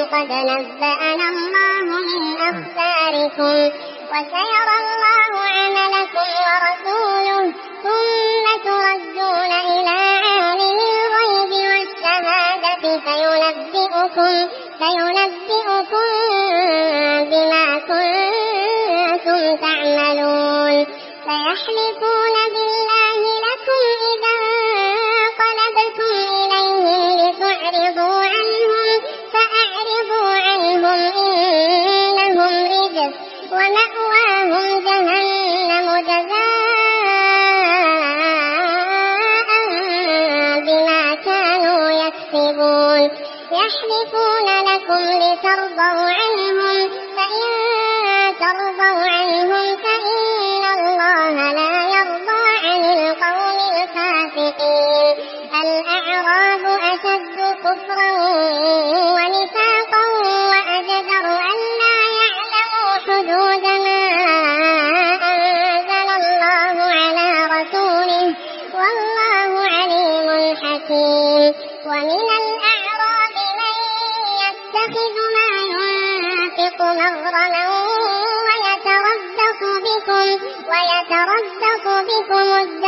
قد نبأنا الله من أخباركم وسيرى الله عملكم ورسوله ثم تردون إلى عالم الغيب والشهادة فينبئكم بما كنتم تعملون فيحلفون بالله لكم إذا انقلبتم إليهم لتعرضوا عنهم فأعرضوا عنهم إنهم رجس ومأواهم جهنم جزاء بما كانوا يكسبون يحلفون لكم لترضوا عنهم فإن ترضوا عنهم فإن الله لا يرضى عن القوم الفاسقين الأعراب أشد كفرا ونفاقا وأجدر ألا يعلموا حدود ما أنزل الله على رسوله والله عليم حكيم ومن الأعراب من يتخذ ما ينفق مغرما ويتربص بكم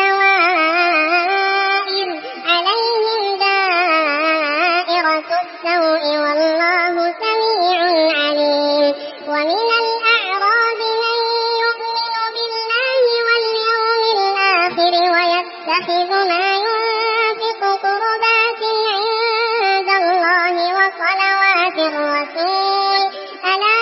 الدوائر عليهم دائرة السوء والله سميع عليم ومن الأعراب من يؤمن بالله واليوم الآخر ويتخذ ما ينفق قربات عند الله وصلوات الرسول ألا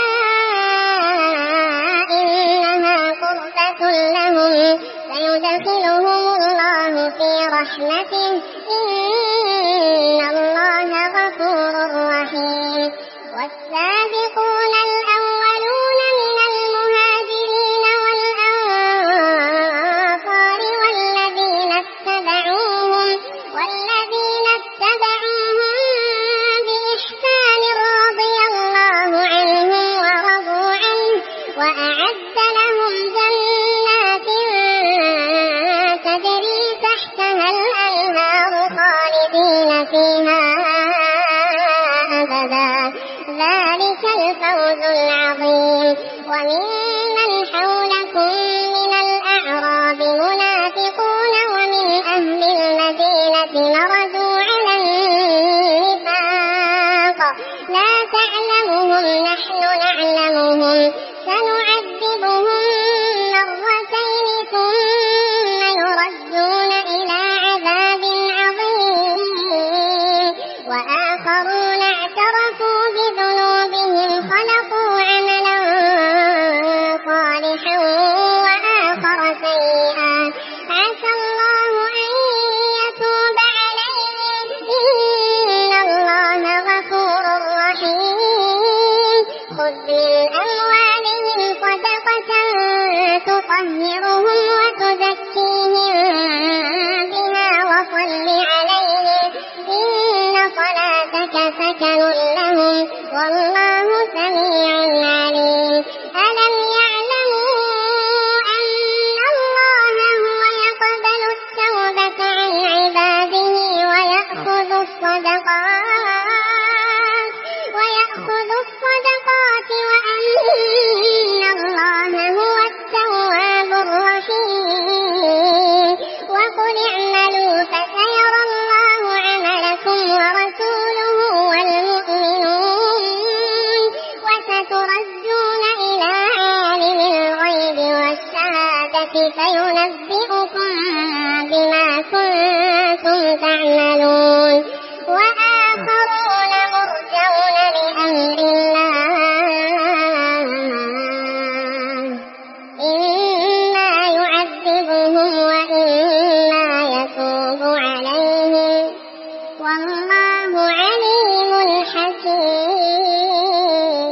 لهم فيدخلهم الله في رحمته إن الله غفور رحيم والسابقون الأولون من المهاجرين والأنصار والذين اتبعوهم بإحسان رضي الله عنهم ورضوا عنه وأعد لهم جنات تجري تحتها الأنهار خالدين فيها أبدا ذلك الفوز العظيم وممن حولكم من الأعراب منافقون ومن أهل المدينة مردوا على النفاق لا تعلمهم نحن نعلمهم سنعذبهم مرتين ثم يردون إلى عذاب عظيم وآخرون اعترفوا بذنوبهم خلقوا عملا صالحا وآخر سيئا عسى الله أن يتوب عليهم إن الله غفور رحيم خذ من أموالهم صدقة تطهرهم وتزكيهم بها وصل عليهم إن صلاتك سكن لهم والله سميع عليم ألم يعلموا أن الله هو يقبل التوبة عن عباده ويأخذ الصدقات وأن الله هو التواب الرحيم وقل اعملوا فسيرى الله عملكم ورسوله والمؤمنون وستردون إلى عالم الغيب والشهادة فينبئكم بما كنتم تعملون وآخرون مرجون لأمر الله إما يعذبهم وإما يتوب عليهم والله عليم حكيم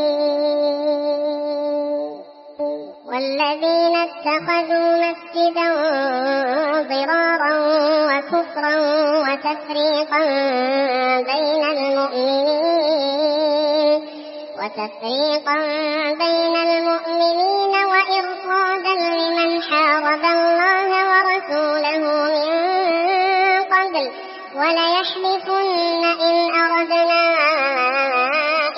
والذين اتخذوا مسجدا ضرارا وكفرا وتفريقا بين المؤمنين وإرصادا لمن حارب الله ورسوله من قبل وليحلفن إن أردنا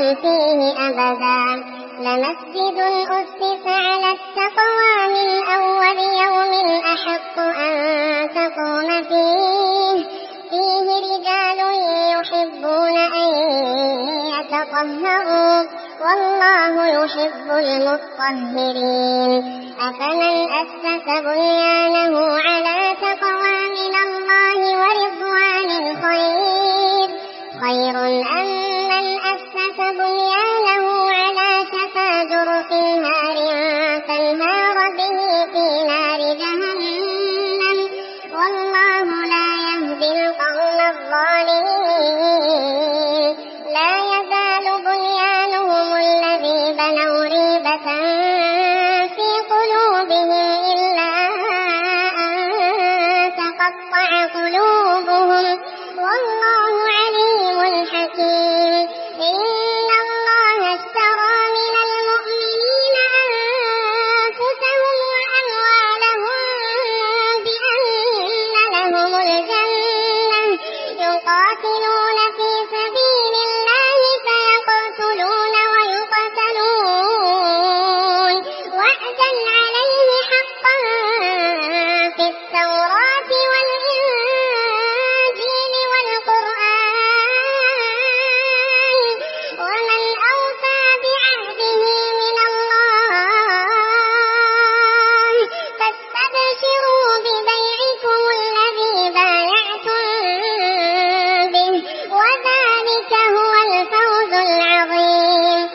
فيه أبدا. لمسجد أسس على التقوى من أول يوم أحق أن تقوم فيه رجال يحبون أن يتطهروا والله يحب المطهرين. أفمن أسس بنيانه على تقوى من الله ورضوان خير أم من أسس بنيانه على شفا جرف نار فانهار به في نار جهنم والله لا يهدي القوم الظالمين. لا يزال بنيانهم الذي بنوا ريبة في قلوبهم إلا أن تقطع قلوبهم والله عليم حكيم. إن الله اشترى من المؤمنين أنفسهم وأموالهم بأن لهم الجنة يقاتلون في سبيل الله فيقتلون ويقتلون وعدا عليه حقا في التوراة والإنجيل والقرآن ومن أوفى بعهده من الله فاستبشروا ببيعكم الذي بايعتم به وذلك هو الفوز العظيم.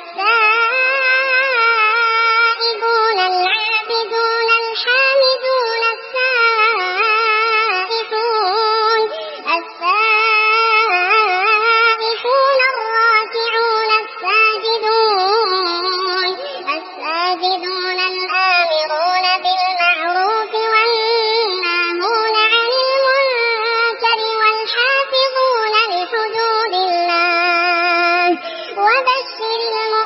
التائبون العابدون الحامدون السائحون الراكعون الساجدون الآمرون بالمعروف والناهون عن المنكر والحافظون لحدود الله وبشر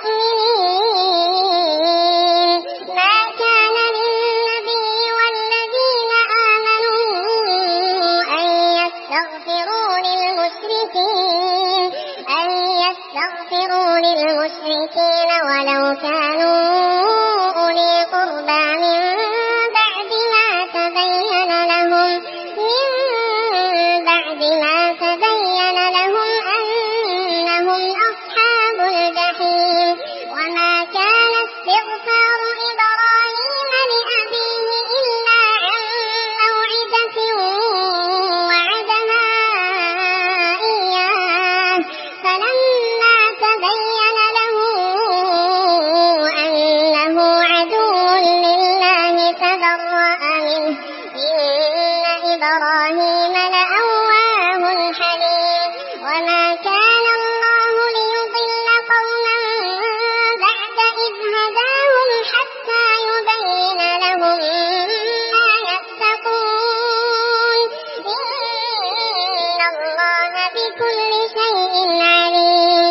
المؤمنين. ما كان للنبي والذين آمنوا أن يستغفروا للمشركين ولو كانوا أولي قربى من بعد ما تبين لهم أنهم أصحاب الجحيم. وما كان استغفار إبراهيم لأبيه إلا عن موعدة وعدها إياه فلما تبين له أنه عدو لله تبرأ منه إن إبراهيم لأواه حليم. وما كان الله ليضل قوما بعد إذ هداهم حتى يبين لهم ما يتقون إن الله بكل شيء عليم.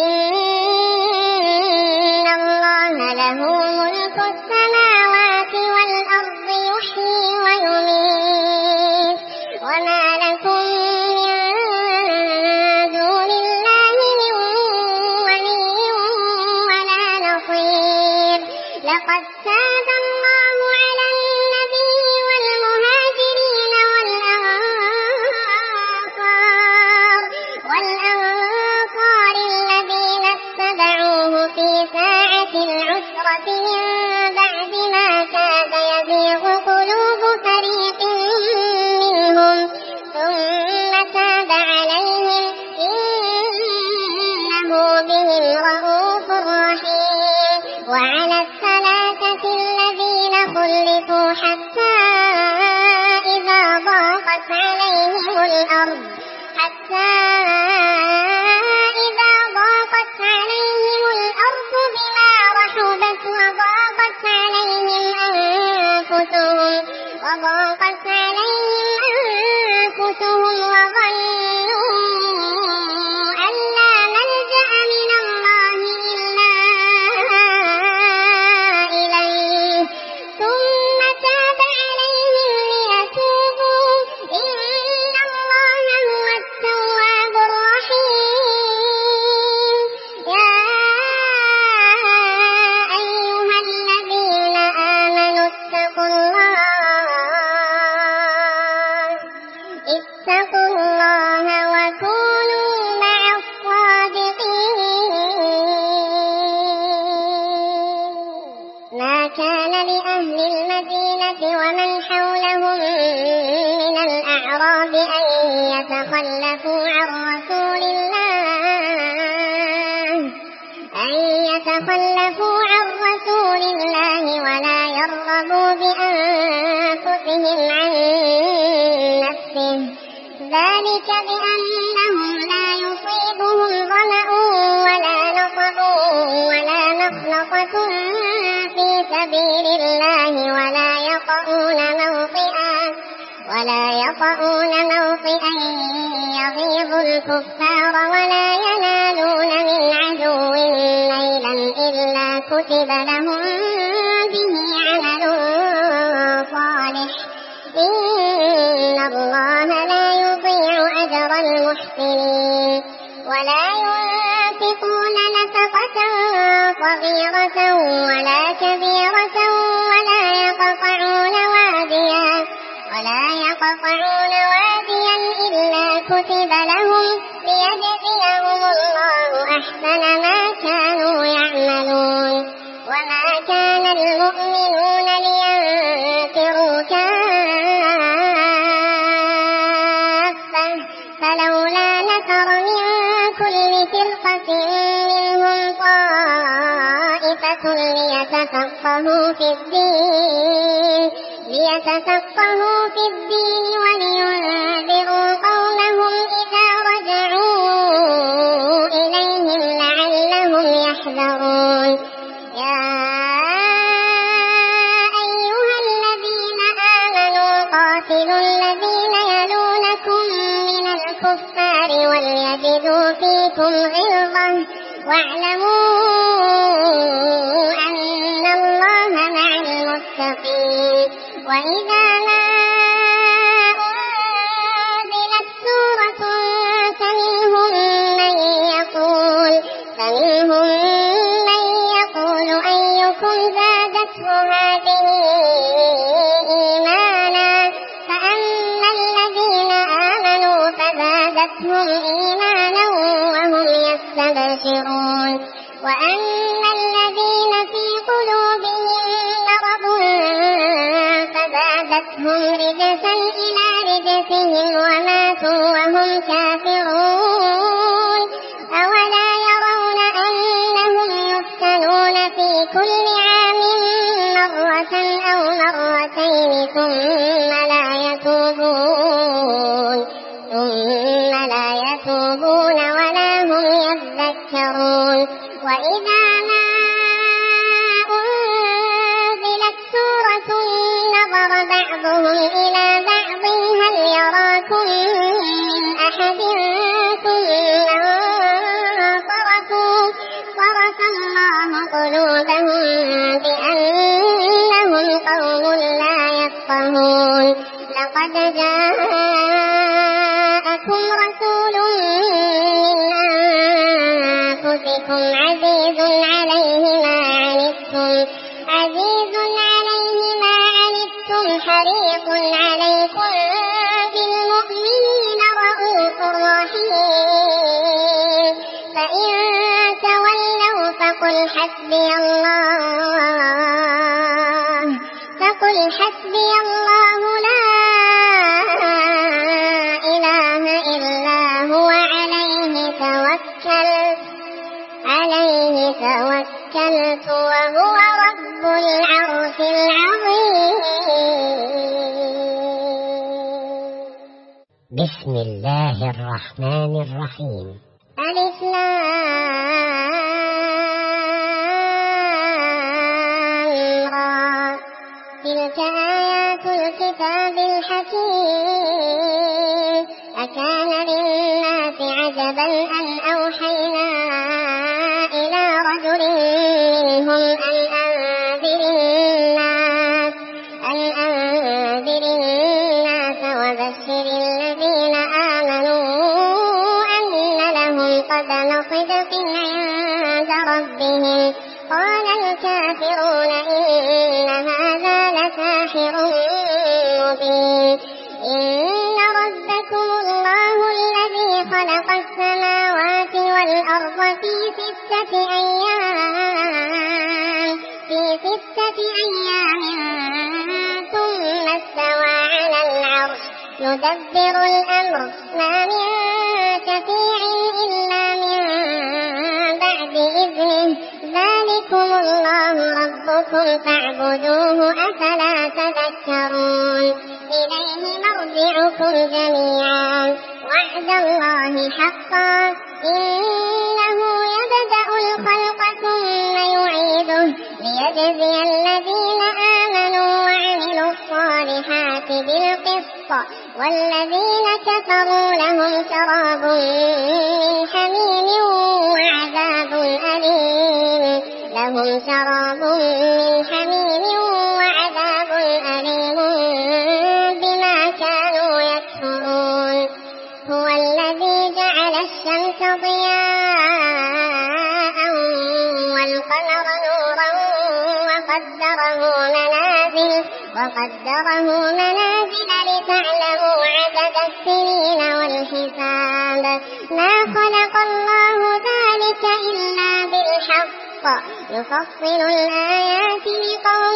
إن الله له ملك السماوات والأرض يحيي ويميت وما لكم من دون الله من ولي ولا نصير. لقد تاب الله على النبي والمهاجرين والأنصار الذين اتبعوه في ساعة العسرة من بعد ما كاد يزيغ قلوب فريق منهم ثم تاب عليهم إنه بهم رءوف رحيم. وعلى الثلاثة الذين خلفوا حتى إذا ضاقت عليهم الأرض بما رحبت وضاقت عليهم أنفسهم وظنوا أن لا ملجأ من الله إلا إليه ثم تاب عليهم ليتوبوا إن الله هو التواب الرحيم. يا ومن حولهم من الأعراب أن يتخلفوا عن رسول الله ولا يرغبوا بأنفسهم عن نفسه، ذلك بأنهم لا يصيبهم ظمأ ولا نصب ولا مخنصة في سبيل الله ولا يطؤون موطئا يغيظ الكفار ولا ينالون من عدو نيلا إلا كتب لهم به عمل صالح، إن الله لا يضيع أجر المحسنين. ولا ينفقون نفقة صغيرة ولا كبيرة ولا يقطعون واديا إلا كتب لهم ليجزيهم الله أحسن ما كانوا يعملون. وما كان المؤمنون لينفروا كافة فلولا نفر من كل فرقة منهم طائفة ليتفقهوا في الدين ولينذروا قومهم إذا رجعوا إليهم لعلهم يحذرون. يا أيها الذين آمنوا قاتلوا الذين يلونكم من الكفار وليجدوا فيكم غلظة واعلموا أن الله مع المتقين. وإذا ما أنزلت سورة فمنهم من يقول أيكم زادته هذه إيمانا، فأما الذين آمنوا فزادتهم إيمانا وهم يستبشرون، وأما الذين في قلوبهم مرض فزادتهم رجسا إلى رجسهم وماتوا وهم كافرون. أولا يرون أنهم يفتنون في كل عام مرة أو مرتين ثم لا يتوبون ولا هم يذكرون. وإذا ما أنزلت سورة نظر بعضهم إلى بعض هل يراكم من أحد ثم انصرفوا صرف الله قلوبهم بأنهم قوم لا يفقهون. لقد جاءكم رسول من أنفسكم عزيز عليه ما عنتم حريص عليكم بالمؤمنين رءوف رحيم. فإن تولوا فقل حسبي الله لا إله إلا هو عليه توكلت وهو رب العرش العظيم. بسم الله الرحمن الرحيم. ألف لام را تلك آيات الكتاب الحكيم. أكان للناس عجبا أن أوحينا إلى رجل منهم أن أنذر الناس وبشر الذين آمنوا أن لهم قدم صدق عند ربهم. قال الكافرون إن هذا لساحر مبين. إن ربكم الله الذي خلق السماوات والأرض في 6 أيام ثم يدبر الأمر ما من شفيع إلا من بعد إذنه ذلكم الله ربكم فاعبدوه أفلا تذكرون إليه مرجعكم جميعا وعد الله حقا إنه يبدأ الخلق ثم يعيده ليجزي الذين آمنوا وعملوا الصالحات بالقسط والذين كفروا لهم شراب من حميم وعذاب أليم بما كانوا يكفرون هو الذي جعل الشمس ضياء والقمر نورا وقدره منازل لتعلموا عدد السنين والحساب ما خلق الله ذلك إلا بالحق يفصل الآيات لقوم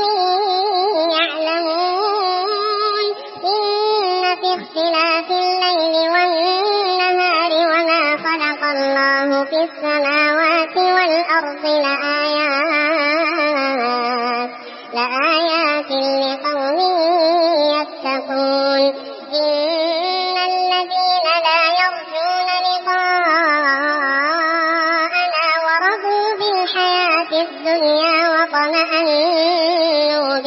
يعلمون إن في اختلاف الليل والنهار وما خلق الله في السماوات والأرض لآيات لقوم يتقون إن الذين لا يرجون لقاءنا ورضوا بالحياة الدنيا وطمأنوا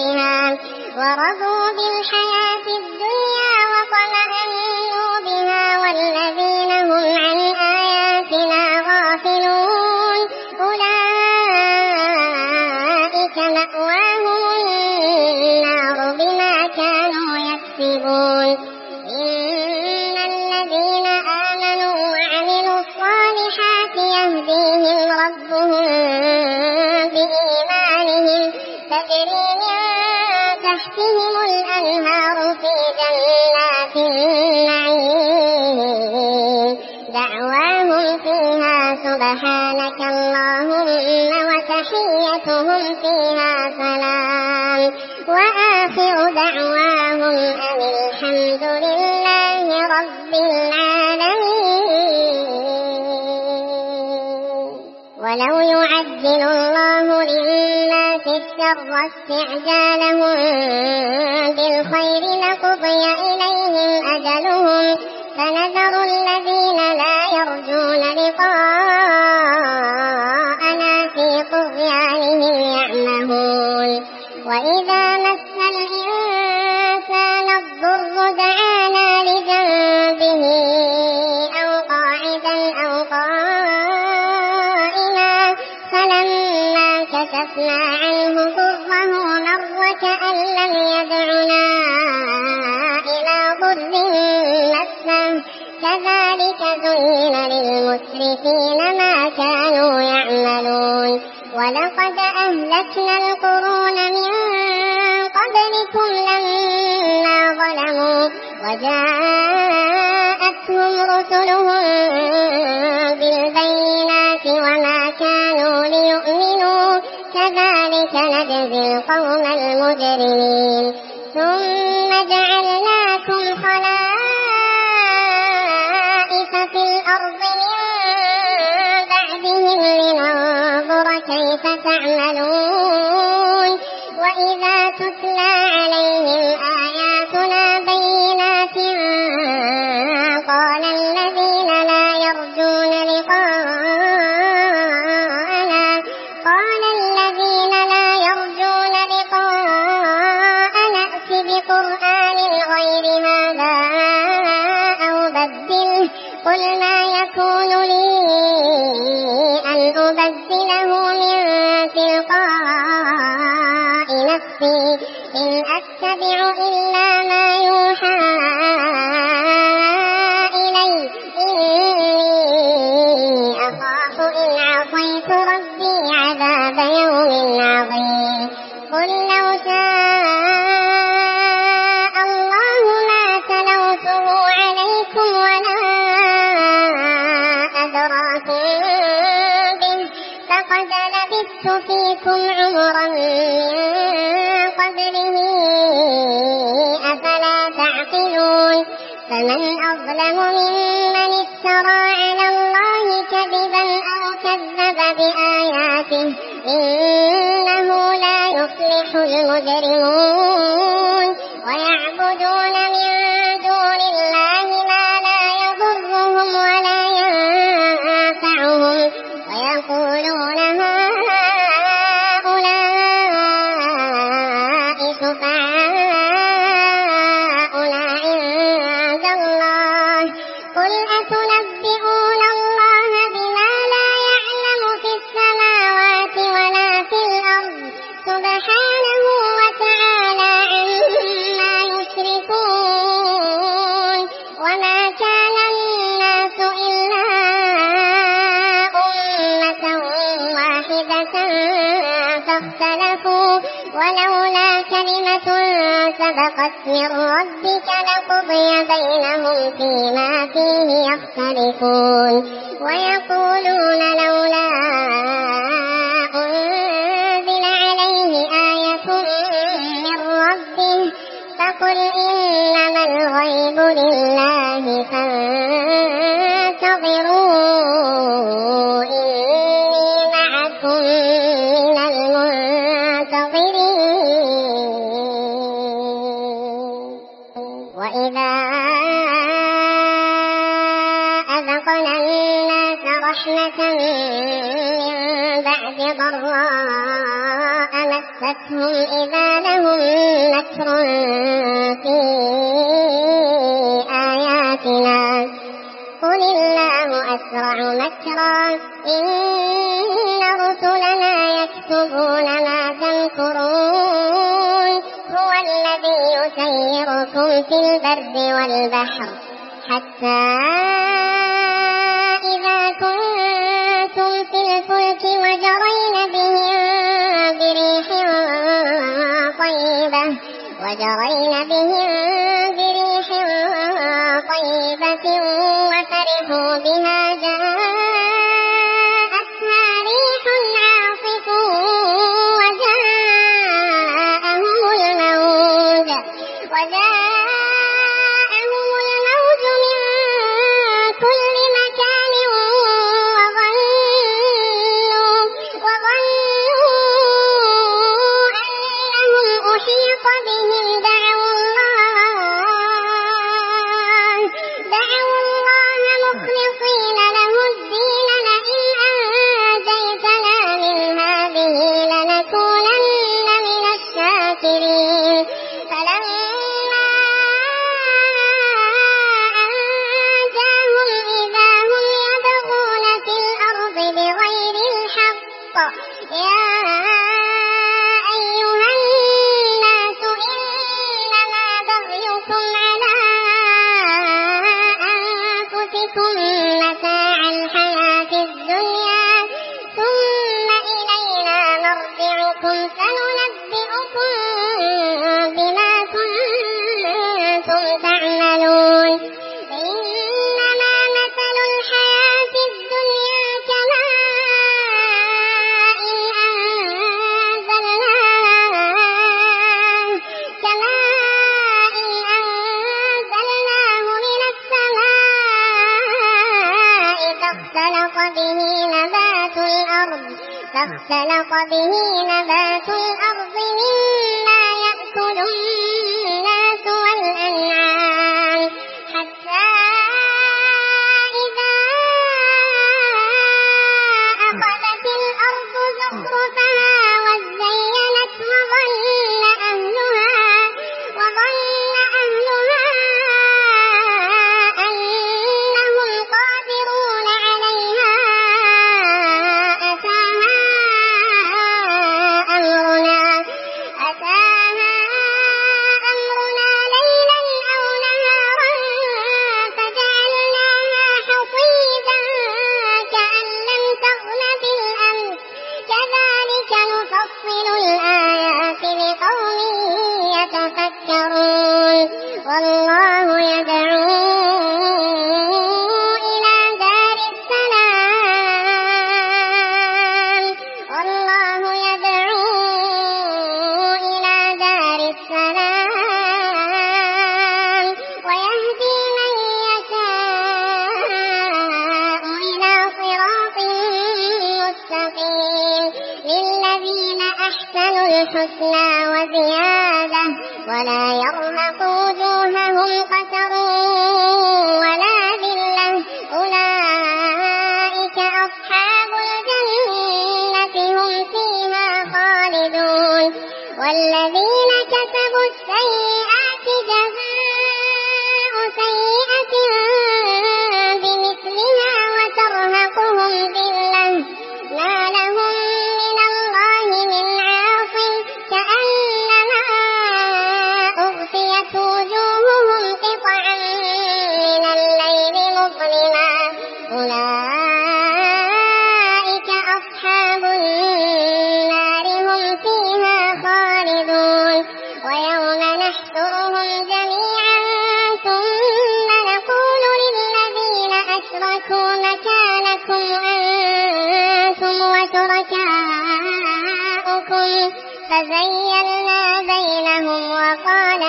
بها والذين هم عن آياتنا غافلون أولئك مأواهم النار بما كانوا يكسبون إن الذين آمنوا وعملوا الصالحات يهديهم ربهم بإيمانهم تجري من تحتهم الأنهار في جنات النعيم دعواهم فيها سبحانك اللهم وتحيتهم فيها سلام وآخر دعواهم أن الحمد لله رب العالمين. ولو يعجل الله للناس الشر استعجالهم بالخير لقضي إليهم أجلهم فنذر الذين لا يرجون لقاءنا في طغيانهم يعمهون وإذا مس الإنسان الضر دعانا لجنبه أو قاعدا أو قائما فلما كشفنا عنه ضره مر كأن لم يدعنا إلى ضر مسه كذلك زين للمسرفين ما كانوا يعملون ولقد أهلكنا القرون من قبلكم لما ظلموا وجاءتهم رسلهم بالبينات وما كانوا ليؤمنوا كذلك نجزي القوم المجرمين ثم جعلناكم خلائف في الأرض من بعدهم لننظر كيف تعملون وإذا تتلى عليهم آياتنا بينات قال الذين لا يرجون لقاءنا ائت بقرآن غير هذا أو بدله قل ما يكون لي أن أبدله من تلقاء نفسي إن أتبع إلا ما يوحى إلي إني أخاف إن عصيت ربي عذاب يوم عظيم قل لو شاء الله ما تلوته عليكم ولا أدراكم به فقد لبثت فيكم عمرا من قبله أفلا تعقلون فمن أظلم ممن افترى على الله كذبا أو كذب بآياته إنه لا يفلح المجرمون ويعبدون من دون الله ما لا يضرهم ولا ينفعهم ويقولون هؤلاء شفعاؤنا عند الله قل أتنبئون الله بما لا يعلم في السماوات ولا في الأرض سبحانه وتعالى عما يشركون وما كان الناس إلا أمة واحدة فاختلفوا ولولا كلمة سبقت من ربك لقضي بينهم فيما فيه يختلفون ويقولون لولا أنزل عليه آية من ربه فقل إنما الغيب لله فانتظروا إني معكم من المنتظرين وإذا أذقنا الناس رحمة من بعد ضراء مستهم إذا لهم مكر في آياتنا قل الله أسرع مكرا إن رسلنا يكتبون ما تمكرون هو الذي يسيركم في البر والبحر حتى إذا كنتم في الفلك وجرين بهم بريح طيبة وفرحوا بها جاءتها ريح عاصف وجاءهم الموج من كل مكان وظنوا أنهم أحيط بهم دعوا الله مخلصين له الدين لئن أنجيتنا من هذه لنكونن من الشاكرين فلما أنجاهم إذا هم يبغون في الأرض بغير الحق يا أيها الناس إنما بغيكم على أنفسكم متاع الحياة الدنيا ثم إلينا مرجعكم فننبئكم بما كنتم تعملون إنما مثل الحياة الدنيا كماء أنزلناه من السماء فاختلط به نبات الأرض مما يأكل الناس والأنعام حتى إذا أخذت الأرض زخرفها وزينت وظن أهلها أنهم قادرون عليها أتاها ولا يرهق وجوههم قتر ولا ذلة أولئك أصحاب الجنة هم فيها خالدون والذين كسبوا السيئات جزاء سيئة بمثلها وترهقهم ذلة ما لهم من الله من عاصم كأنما أغشيت وجوههم قطعا من الليل مظلما أولئك أصحاب النار هم فيها خالدون ويوم نحشرهم جميعا ثم نقول للذين أشركوا مكانكم أنتم وشركاؤكم فزيّلنا بينهم وقال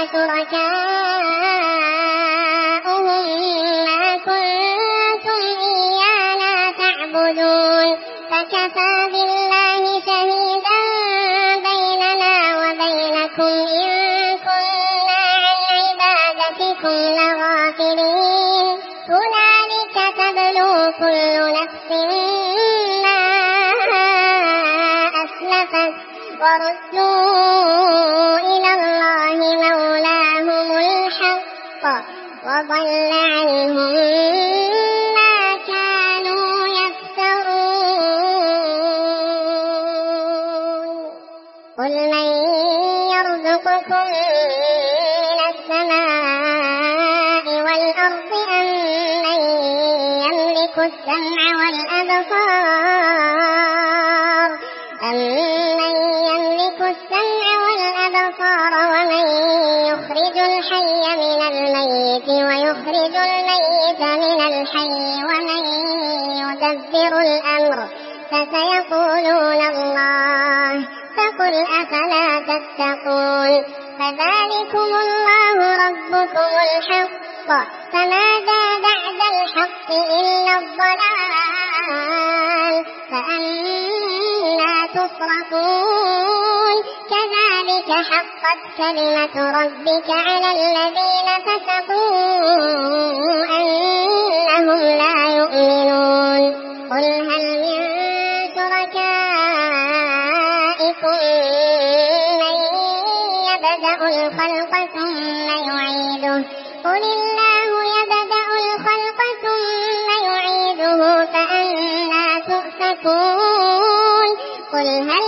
شركاؤهم ما كنتم إيانا تعبدون فكفى بالله شهيدا بيننا وبينكم إن كنا عن عبادتكم لغافلين هنالك تبلو كل نفس ما أسلفت وردوا إلى الله مولاهم الحق وضل عنهم ما كانوا يفترون قل من يرزقكم من السماء والأرض أم من يملك السمع والأبصار ومن يخرج الحي من الميت ويخرج الميت من الحي ومن يدبر الأمر فسيقولون الله فقل أفلا تتقون فذلكم الله ربكم الحق فماذا بعد الحق إلا الضلال فأنا تصرفون كذلك حقت كلمة ربك على الذين فسقوا أنهم لا يؤمنون قل هل من شركائكم من يبدأ الخلق ثم يعيده قل الله يبدأ الخلق ثم يعيده فأنا تؤفكون قل هل من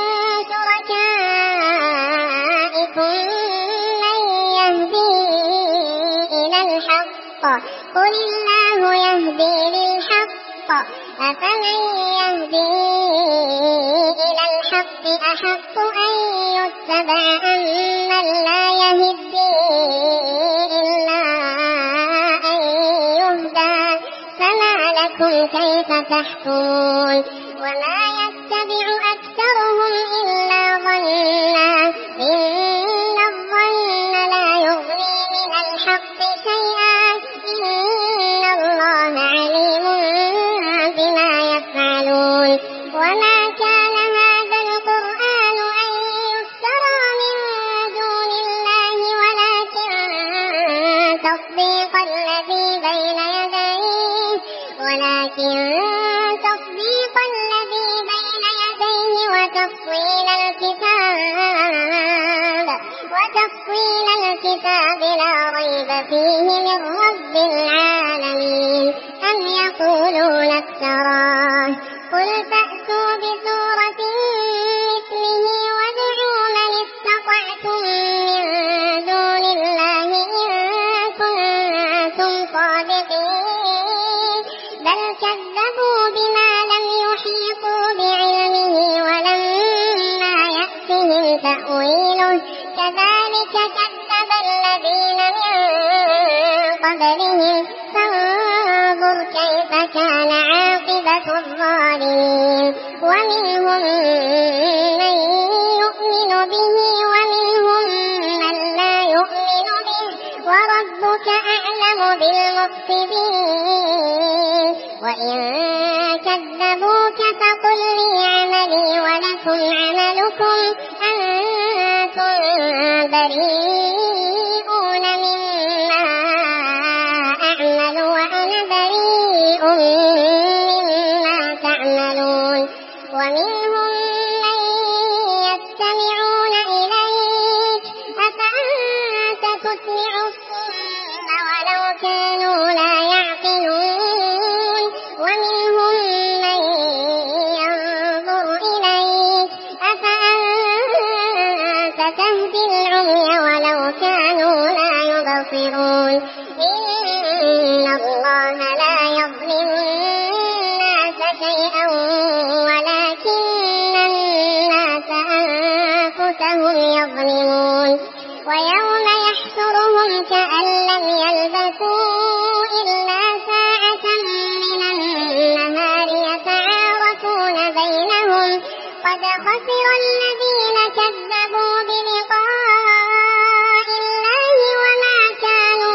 شركائكم من يهدي إلى الحق قل الله يهدي للحق أفمن يهدي إلى الحق أحق أن يتبع أمن لا يهدي إلا أن يهدى فما لكم كيف تحكمون وما يتبع أكثرهم إلا ظنا إن الظن لا يغني من الحق شيئا إن الله عليم بما يفعلون وما كان هذا القرآن أن يفترى من دون الله ولكن تصديق الذي بين يديه وتفصيل الكتاب لا ريب فيه من رب العالمين أم يقولون افتراه قل فأتوا بسورة مثله وادعوا من استطعتم من دون الله إن كنتم صادقين بل كذبوا بما لم يحيطوا بعلمه ولما يأتهم تأويله كذلك كذب الذين من قبلهم فانظر كيف كان عاقبة الظالمين ومنهم من يؤمن به ومنهم من لا يؤمن به وربك أعلم بالمفسدين وإن كذبوك فقل لي عملي ولكم عملكم أنتم بريئون مما تعملون ومنهم من يستمعون إليك أفأنت تسمع الصم ولو كانوا لا يعقلون ومنهم من ينظر إليك أفأنت تهدي العمي ولو كانوا لا يبصرون إن الله لا يظلم الناس شيئا ولكن الناس أنفسهم يظلمون ويوم يحشرهم كأن لم يلبثوا إلا ساعة من النهار يتعارفون بينهم قد خسر الذين كذبوا بلقاء الله وما كانوا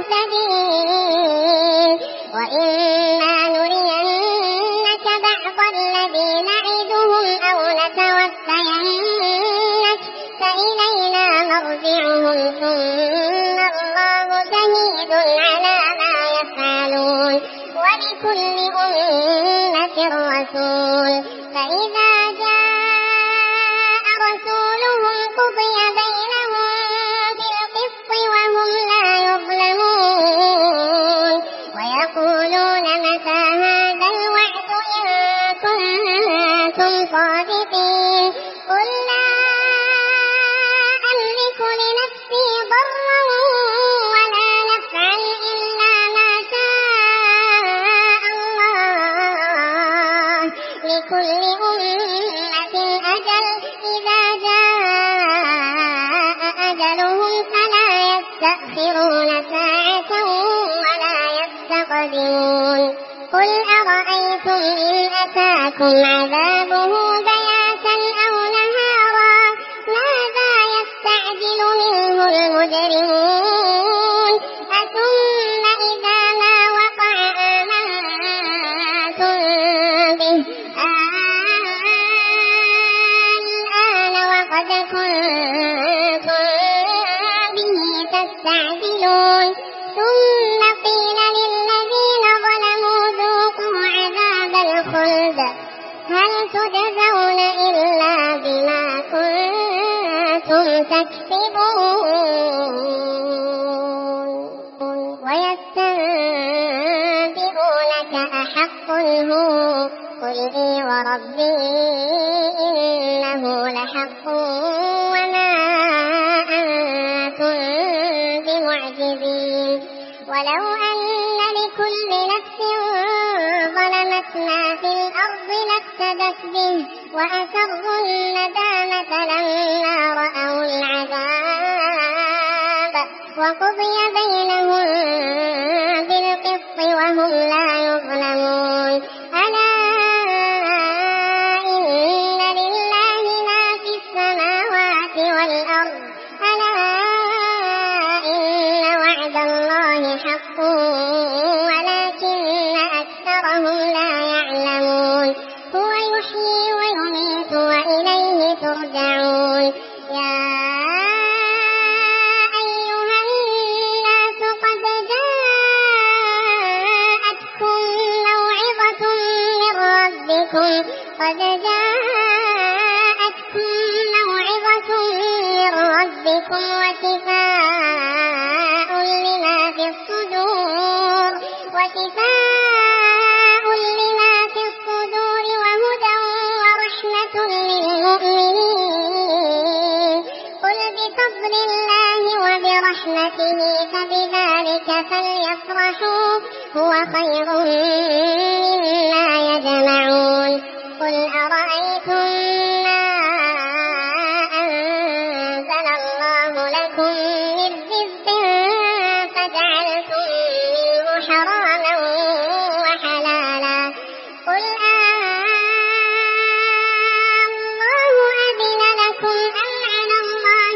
مهتدين وإما نرينك بعض الذي نعدهم أو نتوفينك فإلينا مرجعهم ثم الله شهيد على ما يفعلون ولكل أمة رسول فإذا جاء رسولهم قضي بينهم بالقسط وهم لا يظلمون ويقولون متى هذا الوعد إن كنتم صادقين قل لا أملك لنفسي ضرا ولا نفعا إلا ما شاء الله لكل أمة أجل إذا جاء أجلهم فلا يستأخرون ساعة ولا يستقدمون قل أرأيتم إن أتاكم عذابه بياتا أو نهارا ماذا يستعجل منه المجرمون أثم إذا ما وقع آمنتم به الآن وقد كنتم به تستعجلون ثم قيل للذين ظلموا ذوقوا عذاب الخلد هل تجزون إلا بما كنتم تكسبون ويستنبئونك أحق هو قل إي وربي إنه لحق وما أنتم بمعجزين ولو أن لكل نفس ظلمت ما في الأرض لافتدت به وأسروا الندامة لما رأوا العذاب وقضي بينهم بالقسط وهم لا يظلمون ألا إن لله ما في السماوات والأرض ألا إن وعد الله حق ولكن أكثرهم لا يعلمون هو يحيي ويميت وإليه ترجعون يا أيها الناس قد جاءتكم موعظة من ربكم وشفاء لما في الصدور وهدى ورحمة للمؤمنين قل بفضل الله وبرحمته فبذلك فليفرحوا هو خير مما يجمعون قل أرأيتم ما أنزل الله لكم من رزق فجعلتم منه حراما وحلالا قل الله أذن لكم أم على الله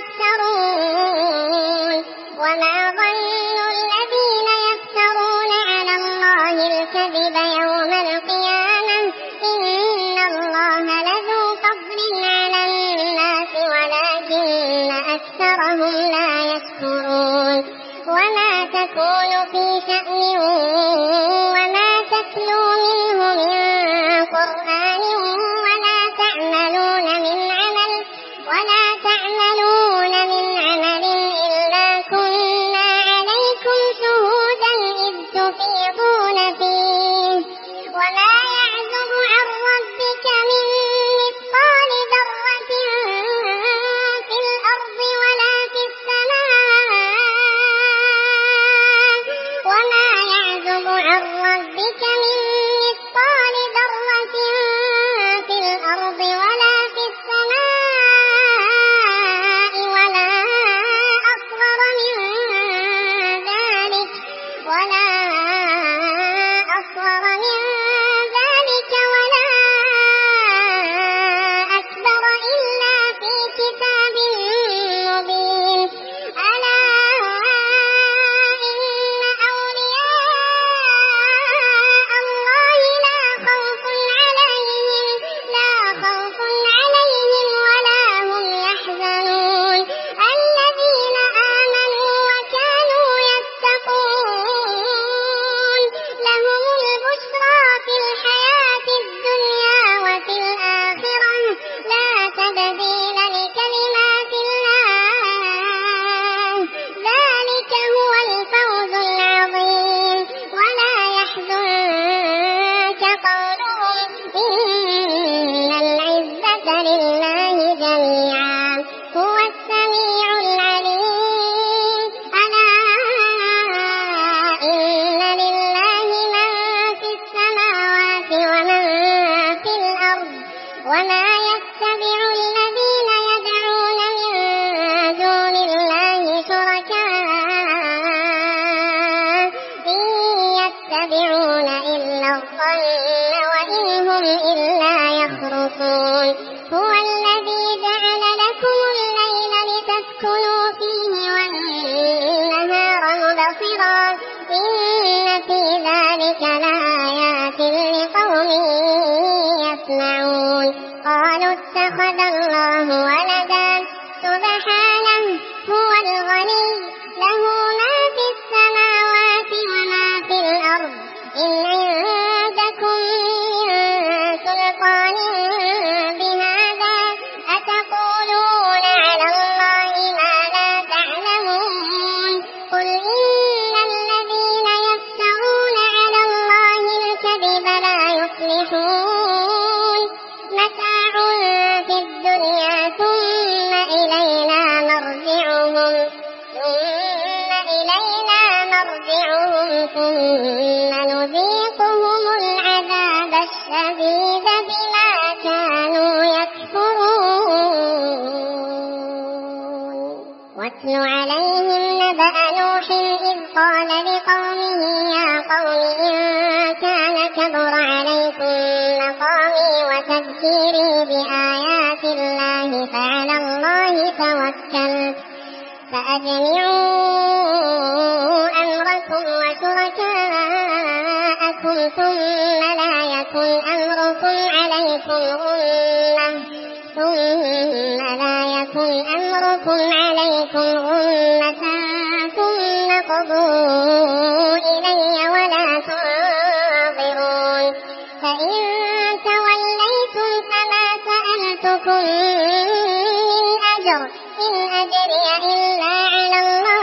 تفترون وما ظن الذين يفترون على الله الكذب يوم القيامة إن الله لذو فضل على الناس ولكن أكثرهم لا يشكرون وما تكون في شأن وما تتلو منه من قرآن ولا تعملون من عمل إلا كنا عليكم شهودا إذ تفيضون فيه وما يعزب عن ربك من مثقال ذرة في الأرض ولا في السماء وما يعزب عن ربك من مثقال ذرة في الأرض ولا في السماء ولا أصغر من ذلك ولا أكبر إلا في كتاب مبين ألا إن أولياء الله لا خوف عليهم ولا هم يحزنون الذين آمنوا وكانوا يتقون لهم البشرى في الحياة الدنيا وفي الآخرة لا تبديل لكلمات الله ذلك هو الفوز العظيم ولا يحزنك قولهم إن العزة لله جميعا هو السميع العليم ألا إن لله من في السماوات ومن في الأرض وما يتبع الذين يدعون من دون الله شركاء إن يتبعون إلا الظن وإن هم إلا يخرصون هو الذي جعل لكم الليل لتسكنوا فيه والنهار مبصرا إن في ذلك لآيات لقوم يسمعون قالوا اتخذ الله ولدا سبحانه هو الغني له ما في السماوات وما في الأرض إن عندكم من سلطان بهذا أتقولون على الله ما لا تعلمون قل إن الذين يفترون على الله الكذب لا يفلحون متاع في الدنيا ثم إلينا مرجعهم ثم نذيقهم العذاب الشديد بما كانوا يكفرون واتل عليهم نبأ نوح إذ قال لقومه يا قوم إن كان كبر عليكم مقامي وتذكيري بآيات الله فعلى الله توكلت فأجمعوا أمركم وشركاءكم ثم لا يكن أمركم عليكم غمة ثم قضوا إلي ولا تنظرون فإن توليتم فما سألتكم من أجر إن أجري إلا على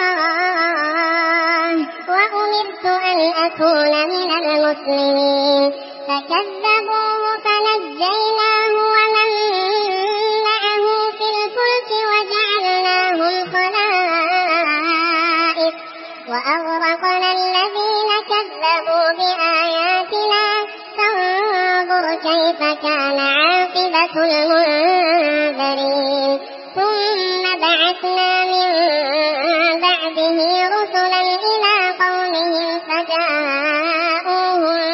الله وأمرت أن أكون من المسلمين فكذبوه فنجيناه ومن معه في الفلك وجعلناهم خلائف وأغرقنا الذين كذبوا بآياتنا فانظر كيف كان عاقبة المنذرين ثم بعثنا من بعده رسلا إلى قومهم فجاءوهم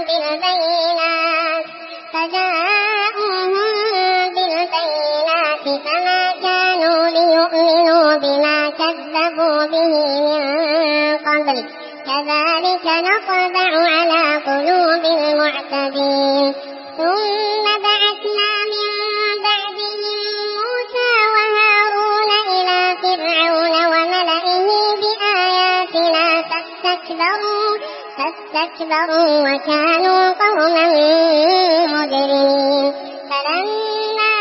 بالبينات فما كانوا ليؤمنوا بما كذبوا به من قبل كذلك نطبع على قلوب المعتدين ثم بعثنا من بعدهم موسى وهارون إلى فرعون وملئه بآياتنا فاستكبروا فاستكبروا وكانوا قوما مجرمين فلما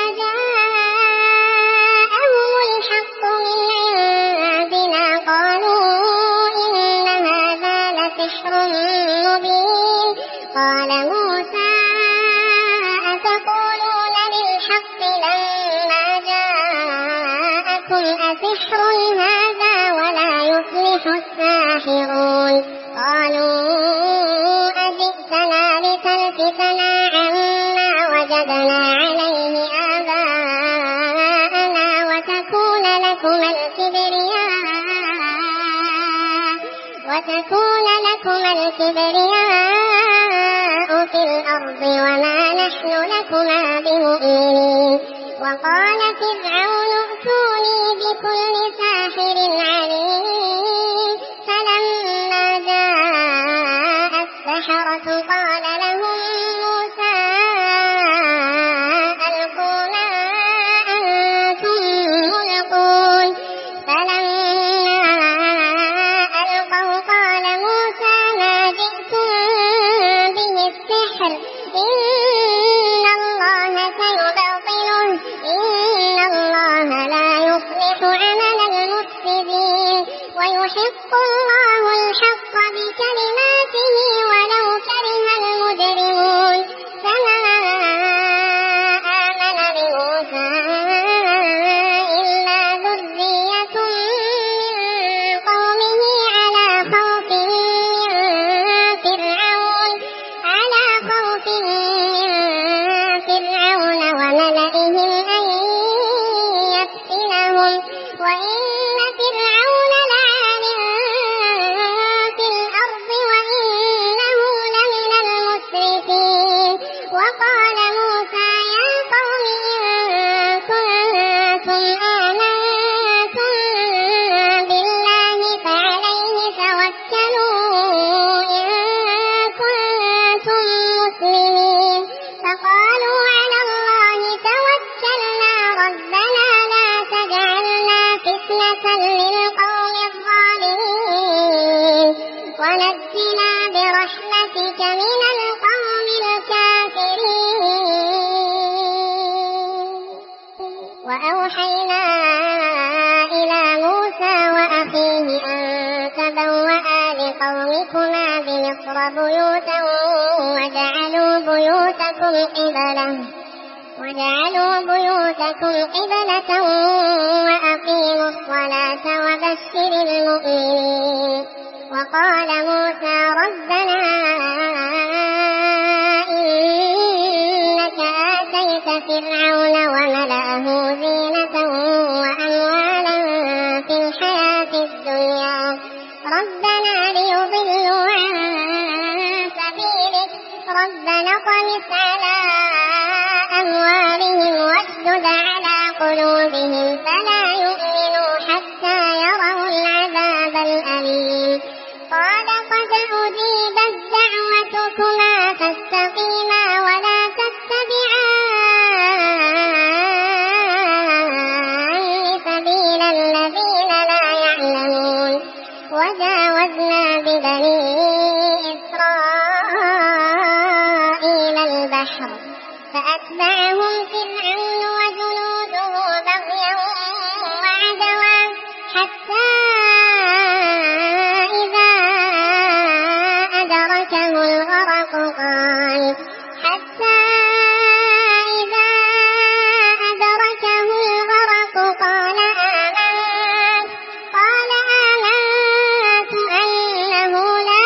جاءهم الحق من عندنا قالوا إن هذا لسحر مبين قال موسى أتقولون للحق لما جاءكم أسحر هذا ولا يفلح الساحرون قالوا أجئتنا لتلفتنا عما وجدنا عليه آباءنا وتكون لكما الكبرياء في الأرض وما نحن لكما بمؤمنين وقال فرعون ائتوني بكل ساحر عليم فلما جاء السحرة قال لهم موسى ألقوا ما أنتم ملقون فلما ألقوا قال موسى ما جئتم به السحر إن الله سيبطله إن الله لا يصلح عمل المفسدين ويحق الله الحق بكلماته ولو كره المجرمون فما آمن بموسى إلا ذرية من قومه على خوف من فرعون وملئهم أن يفتنهم وإن فرعون لعال في الأرض وإنه لمن المسرفين وقال موسى يا قوم إن كنتم آمنتم بالله فعليه توكلوا إن كنتم مسلمين فقالوا على الله توكلنا ربنا لا تجعلنا فتنة للقوم الظالمين ونجنا برحمتك من القوم الكافرين وأوحينا إلى موسى وأخيه أن تبوأ لقومكما بمصر بيوتا وجعلوا بيوتكم قبلة وأقيموا الصلاة وبشر المؤمنين وقال موسى ربنا إنك آتيت فرعون وملأه زينة وأموالا في الحياة الدنيا ربنا ليضلوا عن سبيلك ربنا اطمس على أموالهم واشدد على قلوبهم فلا يؤمنوا حتى يروا العذاب الأليم قال قد أجيبت دعوتكما فاستقيما ولا تتبعان سبيل الذين لا يعلمون وجاوزنا ببني إسرائيل البحر فأتبعهم فرعون وجنوده بغيا وعدوا حتى إذا أدركه الغرق قال آمنت أنه لا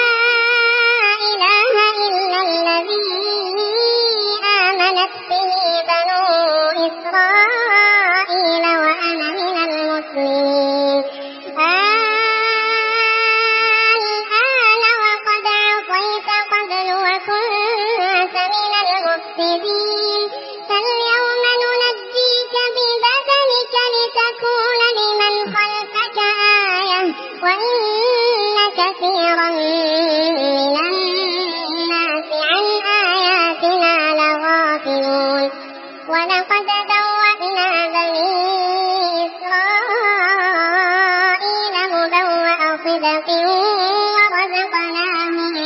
إله إلا الذي آمنت به بنو إسرائيل وأنا من المسلمين الآن وقد عصيت قبل وكنت من المفسدين فاليوم ننجيك ببدنك لتكون لمن خلفك آية وإن كثيرا من الناس عن آياتنا لغافلون ولقد بوأنا بني إسرائيل مبوأ صدق ورزقناهم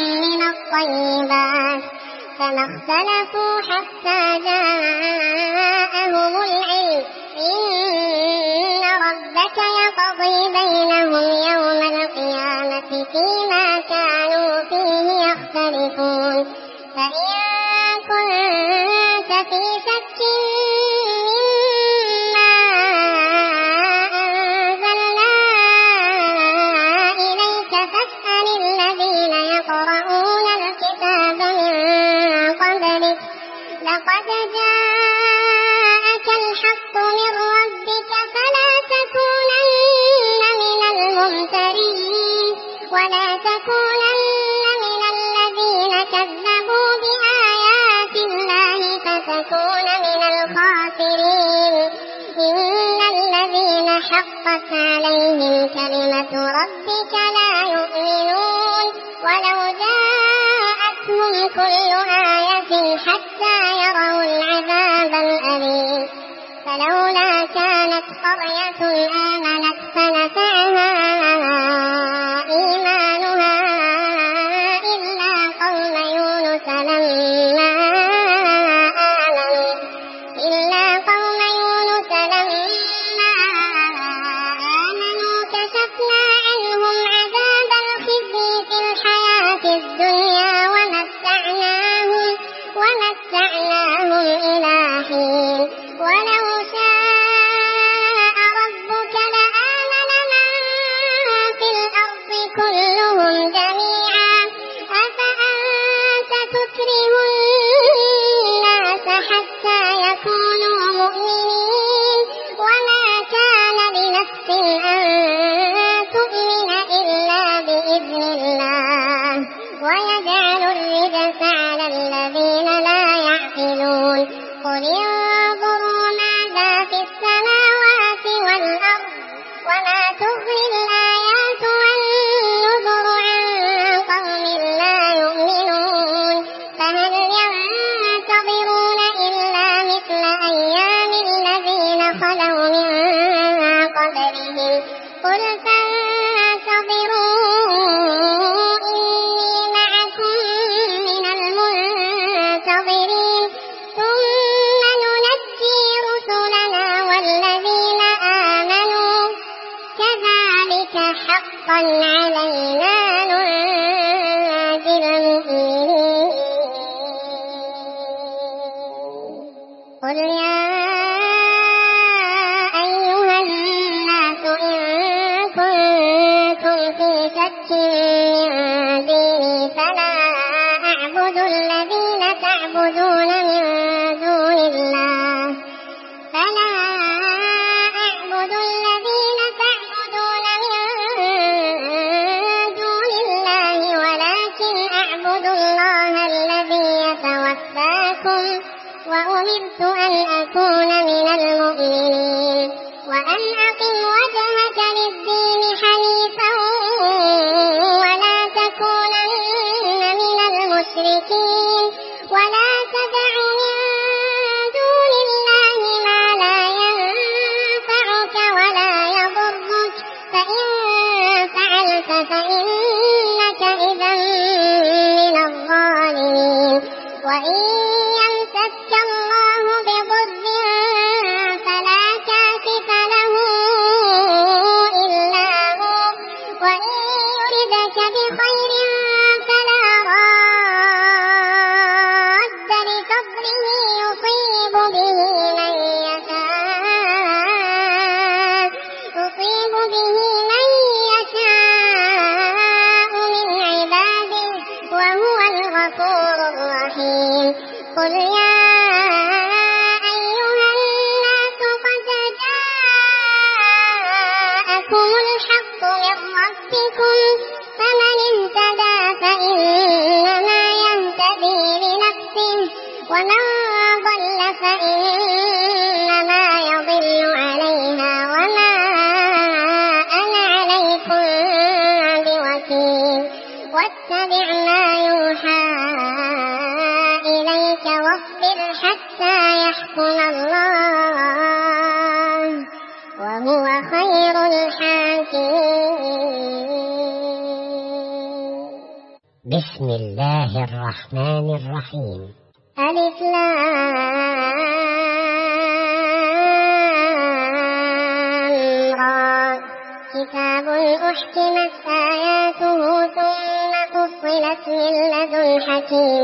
اختلفوا حتى جاءهم العلم إن ربك يقضي بينهم يوم القيامة فيما كانوا فيه يختلفون فإن كنت في شك مما أنزلنا إليك فاسأل الذين يقرؤون الكتاب من قبلك لقد جاءك الحق من ربك فلا تكونن من الممترين ولا تكونن من الذين كذبوا بآيات الله فتكون من الخاسرين إن الذين حقت عليهم كلمة ربك لا يؤمنون ولو جاءتهم كل آية حتى يروا العذاب الأليم فلولا كانت قرية آمنت فنفعها إيمانها إلا قوم يونس لما آمنوا كشفنا عنهم عذاب الخزي في الحياة الدنيا ومتعناهم إلى حين ولو شاء ربك لآمن من في الأرض كلهم جميعا أفأنت تكره الناس حتى يكونوا مؤمنين وما كان لنفس أن تؤمن إلا بإذن الله ويجعل الرجس على الذين لا يعقلون قل انظروا ماذا في السماوات والأرض وما تغني الآيات والنذر عن قوم لا يؤمنون فهل ينتظرون إلا مثل أيام الذين خلوا من قبلهم قل فانتظروا إني معكم من المنتظرين ثم ننجي رسلنا والذين آمنوا كذلك حقا علينا ننجي المؤمنين قل يا أيها الناس إن كنتم في شك من ديني فلا أعبد الذين تعبدون من دون الله ولكن أعبد الله الذي يتوفاكم وأمرت أن أكون من المؤمنين وأن أقم وجهك للدين حنيفا ولا تكونن من المشركين ولا تدع من دون الله ما لا ينفعك ولا يضرك فإن فعلت فإنك إذا من الظالمين وإن يمسك الله بضر فلا كاشف له إلا هو وإن يردك بخير فلا راد لفضله يصيب به من يشاء من عباده وهو الغفور الرحيم قل يا أيها الناس قد جاءكم الحق من ربكم فمن اهتدى فإنما يهتدي لنفسه ومن ضل فإنما يضل عليها وما أنا عليكم بوكيل واتبع ما يوحى إليك واصبر حتى يحكم الله وهو خير الحاكمين بسم الله الرحمن الرحيم ألف لام را كتاب أحكمت آياته ثم فصلت من لدن حكيم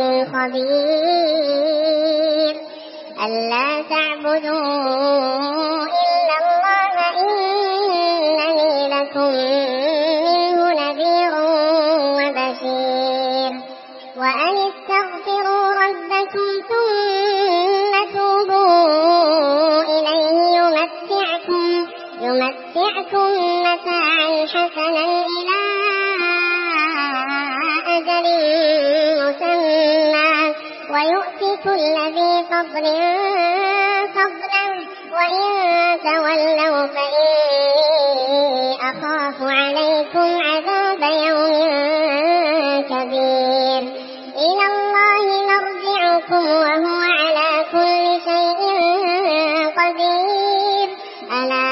خبير ألا تعبدوا إلا الله إنني لكم منه نذير وبشير وأن استغفروا ربكم ثم توبوا إليه يمتعكم متاعا حسنا إلى أجل مسمى ويؤتي كل ذي فضل فضله وإن تولوا فإني أخاف عليكم عذاب يوم كبير إلى الله مرجعكم وهو على كل شيء قدير ألا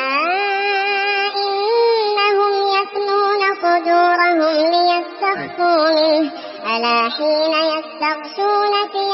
إنهم يثنون صدورهم ليستخفوا منه ألا حين يستغشون ثيابهم